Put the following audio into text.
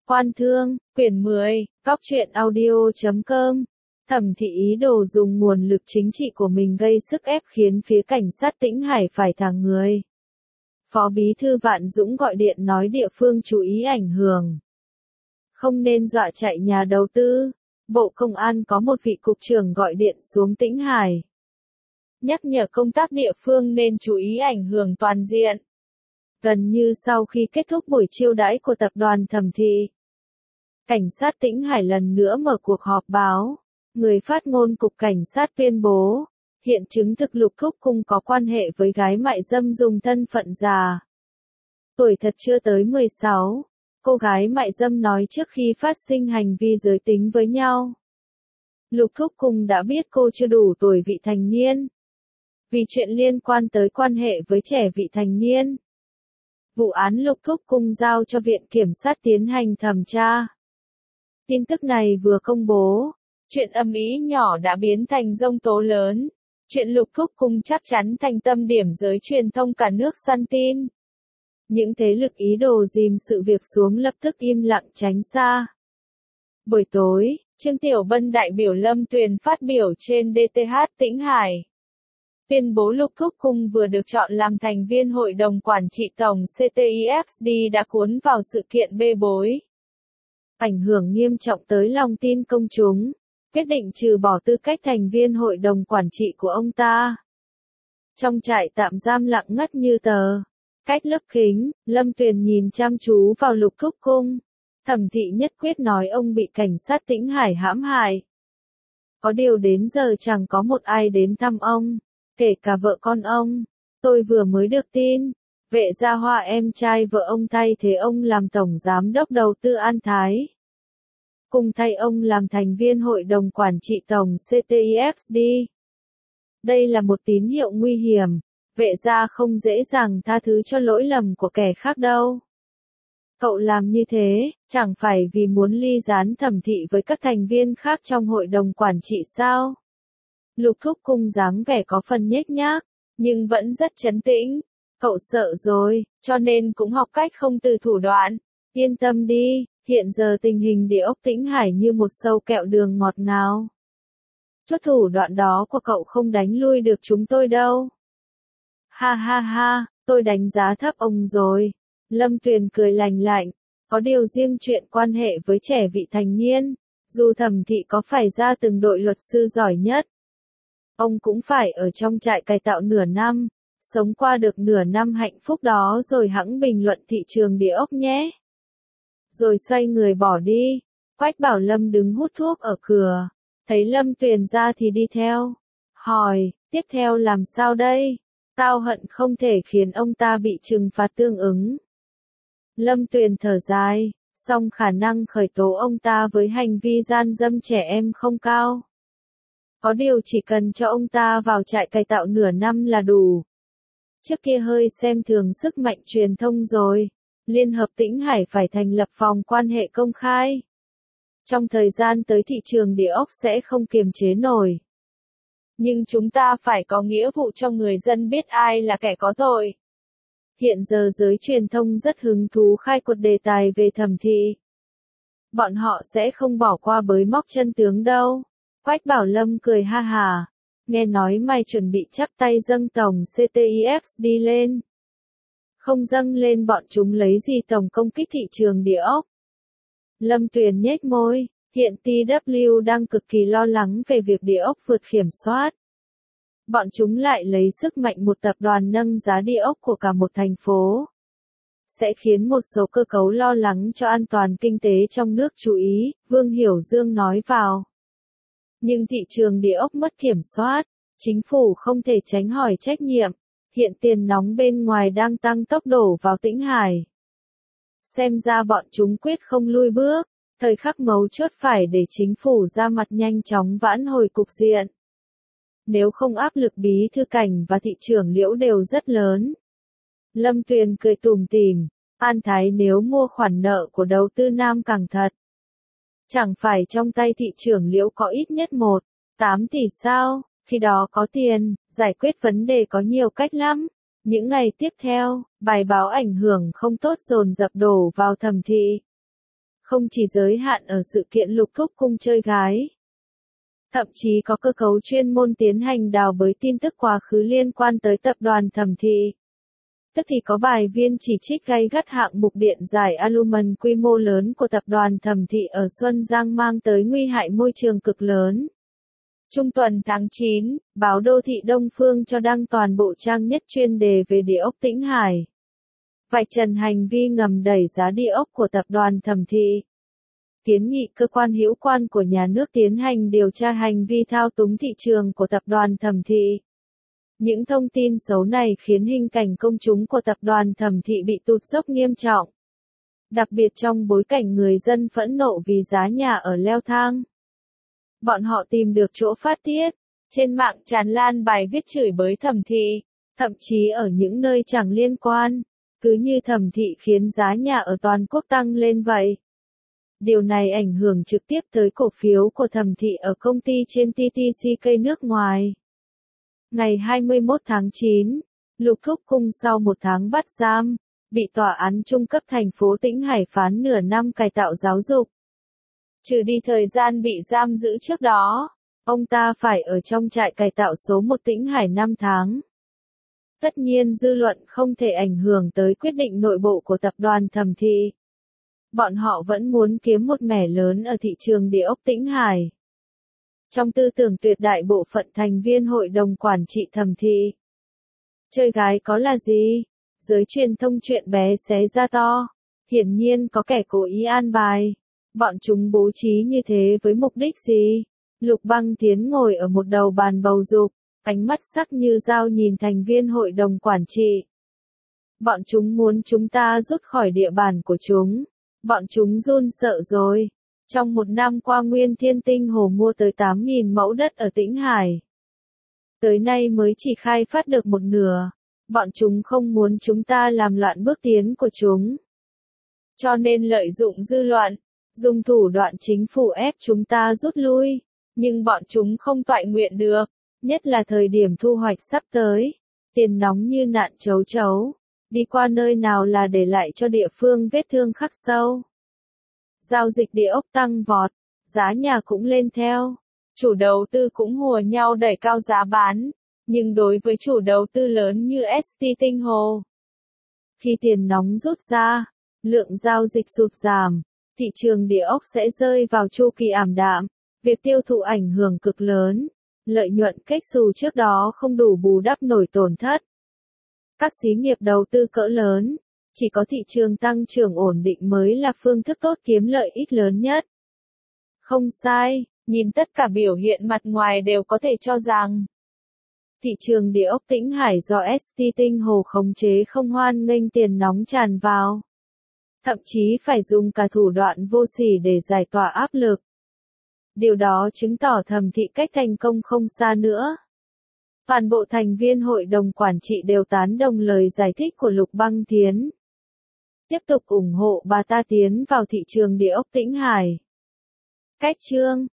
Quan Thương, quyển 10, Cóc truyện audio.com. Thẩm Thị ý đồ dùng nguồn lực chính trị của mình gây sức ép khiến phía cảnh sát Tĩnh Hải phải thả người. Phó Bí thư Vạn Dũng gọi điện nói địa phương chú ý ảnh hưởng. Không nên dọa chạy nhà đầu tư. Bộ Công an có một vị cục trưởng gọi điện xuống Tĩnh Hải. Nhắc nhở công tác địa phương nên chú ý ảnh hưởng toàn diện. Gần như sau khi kết thúc buổi chiêu đãi của tập đoàn Thẩm Thị, cảnh sát Tĩnh Hải lần nữa mở cuộc họp báo. Người phát ngôn cục cảnh sát tuyên bố, hiện chứng thực Lục Thúc Cung có quan hệ với gái mại dâm dùng thân phận già. Tuổi thật chưa tới 16, cô gái mại dâm nói trước khi phát sinh hành vi giới tính với nhau. Lục Thúc Cung đã biết cô chưa đủ tuổi vị thành niên. Vì chuyện liên quan tới quan hệ với trẻ vị thành niên, vụ án Lục Thúc Cung giao cho Viện Kiểm sát tiến hành thẩm tra. Tin tức này vừa công bố, chuyện ầm ĩ nhỏ đã biến thành giông tố lớn. Chuyện Lục Thúc Cung chắc chắn thành tâm điểm giới truyền thông cả nước săn tin. Những thế lực ý đồ dìm sự việc xuống lập tức im lặng tránh xa. Buổi tối, Trương Tiểu Bân đại biểu Lâm Tuyền phát biểu trên DTH Tĩnh Hải. Tuyên bố Lục Thúc Cung vừa được chọn làm thành viên Hội đồng Quản trị Tổng CTIXD đã cuốn vào sự kiện bê bối. Ảnh hưởng nghiêm trọng tới lòng tin công chúng, quyết định trừ bỏ tư cách thành viên Hội đồng Quản trị của ông ta. Trong trại tạm giam lặng ngắt như tờ, cách lớp kính, Lâm Tuyền nhìn chăm chú vào Lục Thúc Cung. Thẩm Thị nhất quyết nói ông bị cảnh sát Tĩnh Hải hãm hại. Có điều đến giờ chẳng có một ai đến thăm ông, kể cả vợ con ông. Tôi vừa mới được tin, Vệ Gia Hoa em trai vợ ông thay thế ông làm Tổng Giám đốc Đầu tư An Thái. Cùng thay ông làm thành viên Hội đồng Quản trị Tổng CTIXD. Đây là một tín hiệu nguy hiểm, Vệ Gia không dễ dàng tha thứ cho lỗi lầm của kẻ khác đâu. Cậu làm như thế, chẳng phải vì muốn ly gián Thẩm Thị với các thành viên khác trong Hội đồng Quản trị sao? Lục Thúc Cung dáng vẻ có phần nhếch nhác, nhưng vẫn rất trấn tĩnh. Cậu sợ rồi, cho nên cũng học cách không từ thủ đoạn. Yên tâm đi, hiện giờ tình hình địa ốc Tĩnh Hải như một sâu kẹo đường ngọt ngào. Chút thủ đoạn đó của cậu không đánh lui được chúng tôi đâu. Ha ha ha, tôi đánh giá thấp ông rồi. Lâm Tuyền cười lành lạnh, có điều riêng chuyện quan hệ với trẻ vị thành niên, dù Thẩm Thị có phải ra từng đội luật sư giỏi nhất, ông cũng phải ở trong trại cải tạo nửa năm, sống qua được nửa năm hạnh phúc đó rồi hẵng bình luận thị trường địa ốc nhé. Rồi xoay người bỏ đi. Quách Bảo Lâm đứng hút thuốc ở cửa, thấy Lâm Tuyền ra thì đi theo. Hỏi, tiếp theo làm sao đây? Tao hận không thể khiến ông ta bị trừng phạt tương ứng. Lâm Tuyền thở dài, song khả năng khởi tố ông ta với hành vi gian dâm trẻ em không cao. Có điều chỉ cần cho ông ta vào trại cải tạo nửa năm là đủ. Trước kia hơi xem thường sức mạnh truyền thông rồi. Liên hợp Tĩnh Hải phải thành lập phòng quan hệ công khai. Trong thời gian tới thị trường địa ốc sẽ không kiềm chế nổi. Nhưng chúng ta phải có nghĩa vụ cho người dân biết ai là kẻ có tội. Hiện giờ giới truyền thông rất hứng thú khai quật đề tài về Thẩm Thị. Bọn họ sẽ không bỏ qua bới móc chân tướng đâu. Quách Bảo Lâm cười ha hà. Nghe nói mày chuẩn bị chắp tay dâng tổng CTIXD lên. Không dâng lên bọn chúng lấy gì tổng công kích thị trường địa ốc. Lâm Tuyền nhếch môi, hiện TW đang cực kỳ lo lắng về việc địa ốc vượt kiểm soát. Bọn chúng lại lấy sức mạnh một tập đoàn nâng giá địa ốc của cả một thành phố. Sẽ khiến một số cơ cấu lo lắng cho an toàn kinh tế trong nước chú ý, Vương Hiểu Dương nói vào. Nhưng thị trường địa ốc mất kiểm soát, chính phủ không thể tránh hỏi trách nhiệm. Hiện tiền nóng bên ngoài đang tăng tốc đổ vào Tĩnh Hải. Xem ra bọn chúng quyết không lui bước, thời khắc mấu chốt phải để chính phủ ra mặt nhanh chóng vãn hồi cục diện. Nếu không áp lực Bí thư Cảnh và thị trưởng Liễu đều rất lớn. Lâm Tuyền cười tủm tỉm, An Thái nếu mua khoản nợ của đầu tư Nam Cảng thật. Chẳng phải trong tay thị trưởng Liễu có ít nhất 1,8 tỷ sao? Khi đó có tiền, giải quyết vấn đề có nhiều cách lắm. Những ngày tiếp theo, bài báo ảnh hưởng không tốt dồn dập đổ vào Thẩm Thị. Không chỉ giới hạn ở sự kiện lục thúc cung chơi gái. Thậm chí có cơ cấu chuyên môn tiến hành đào bới tin tức quá khứ liên quan tới tập đoàn Thẩm Thị. Tức thì có bài viên chỉ trích gay gắt hạng mục điện giải alumin quy mô lớn của tập đoàn Thẩm Thị ở Xuân Giang mang tới nguy hại môi trường cực lớn. Trung tuần tháng 9, báo Đô thị Đông Phương cho đăng toàn bộ trang nhất chuyên đề về địa ốc Tĩnh Hải. Vạch trần hành vi ngầm đẩy giá địa ốc của tập đoàn Thẩm Thị. Kiến nghị cơ quan hữu quan của nhà nước tiến hành điều tra hành vi thao túng thị trường của tập đoàn Thẩm Thị. Những thông tin xấu này khiến hình cảnh công chúng của tập đoàn Thẩm Thị bị tụt dốc nghiêm trọng. Đặc biệt trong bối cảnh người dân phẫn nộ vì giá nhà ở leo thang. Bọn họ tìm được chỗ phát tiết. Trên mạng tràn lan bài viết chửi bới Thẩm Thị, thậm chí ở những nơi chẳng liên quan. Cứ như Thẩm Thị khiến giá nhà ở toàn quốc tăng lên vậy. Điều này ảnh hưởng trực tiếp tới cổ phiếu của Thẩm Thị ở công ty trên TTCK nước ngoài. Ngày 21 tháng 9, Lục Thúc Cung sau một tháng bắt giam, bị tòa án trung cấp thành phố Tĩnh Hải phán nửa năm cải tạo giáo dục. Trừ đi thời gian bị giam giữ trước đó, ông ta phải ở trong trại cải tạo số 1 Tĩnh Hải 5 tháng. Tất nhiên dư luận không thể ảnh hưởng tới quyết định nội bộ của tập đoàn Thẩm Thị. Bọn họ vẫn muốn kiếm một mẻ lớn ở thị trường địa ốc Tĩnh Hải. Trong tư tưởng tuyệt đại bộ phận thành viên hội đồng quản trị Thẩm Thị, chơi gái có là gì? Giới truyền thông chuyện bé xé ra to. Hiển nhiên có kẻ cố ý an bài. Bọn chúng bố trí như thế với mục đích gì? Lục Băng Tiến ngồi ở một đầu bàn bầu dục, ánh mắt sắc như dao nhìn thành viên hội đồng quản trị. Bọn chúng muốn chúng ta rút khỏi địa bàn của chúng. Bọn chúng run sợ rồi. Trong một năm qua Nguyên Thiên Tinh Hồ mua tới 8.000 mẫu đất ở Tĩnh Hải. Tới nay mới chỉ khai phát được một nửa. Bọn chúng không muốn chúng ta làm loạn bước tiến của chúng. Cho nên lợi dụng dư luận, dùng thủ đoạn chính phủ ép chúng ta rút lui. Nhưng bọn chúng không toại nguyện được, nhất là thời điểm thu hoạch sắp tới. Tiền nóng như nạn chấu chấu. Đi qua nơi nào là để lại cho địa phương vết thương khắc sâu. Giao dịch địa ốc tăng vọt, giá nhà cũng lên theo. Chủ đầu tư cũng hùa nhau đẩy cao giá bán. Nhưng đối với chủ đầu tư lớn như ST Tinh Hồ, khi tiền nóng rút ra, lượng giao dịch sụt giảm, thị trường địa ốc sẽ rơi vào chu kỳ ảm đạm, việc tiêu thụ ảnh hưởng cực lớn, lợi nhuận kết xù trước đó không đủ bù đắp nổi tổn thất. Các xí nghiệp đầu tư cỡ lớn, chỉ có thị trường tăng trưởng ổn định mới là phương thức tốt kiếm lợi ích lớn nhất. Không sai, nhìn tất cả biểu hiện mặt ngoài đều có thể cho rằng thị trường địa ốc Tĩnh Hải do ST Tinh Hồ khống chế không hoan nghênh tiền nóng tràn vào. Thậm chí phải dùng cả thủ đoạn vô sỉ để giải tỏa áp lực. Điều đó chứng tỏ Thẩm Thị cách thành công không xa nữa. Toàn bộ thành viên hội đồng quản trị đều tán đồng lời giải thích của Lục Băng Tiến. Tiếp tục ủng hộ bà ta tiến vào thị trường địa ốc Tĩnh Hải. Cách chương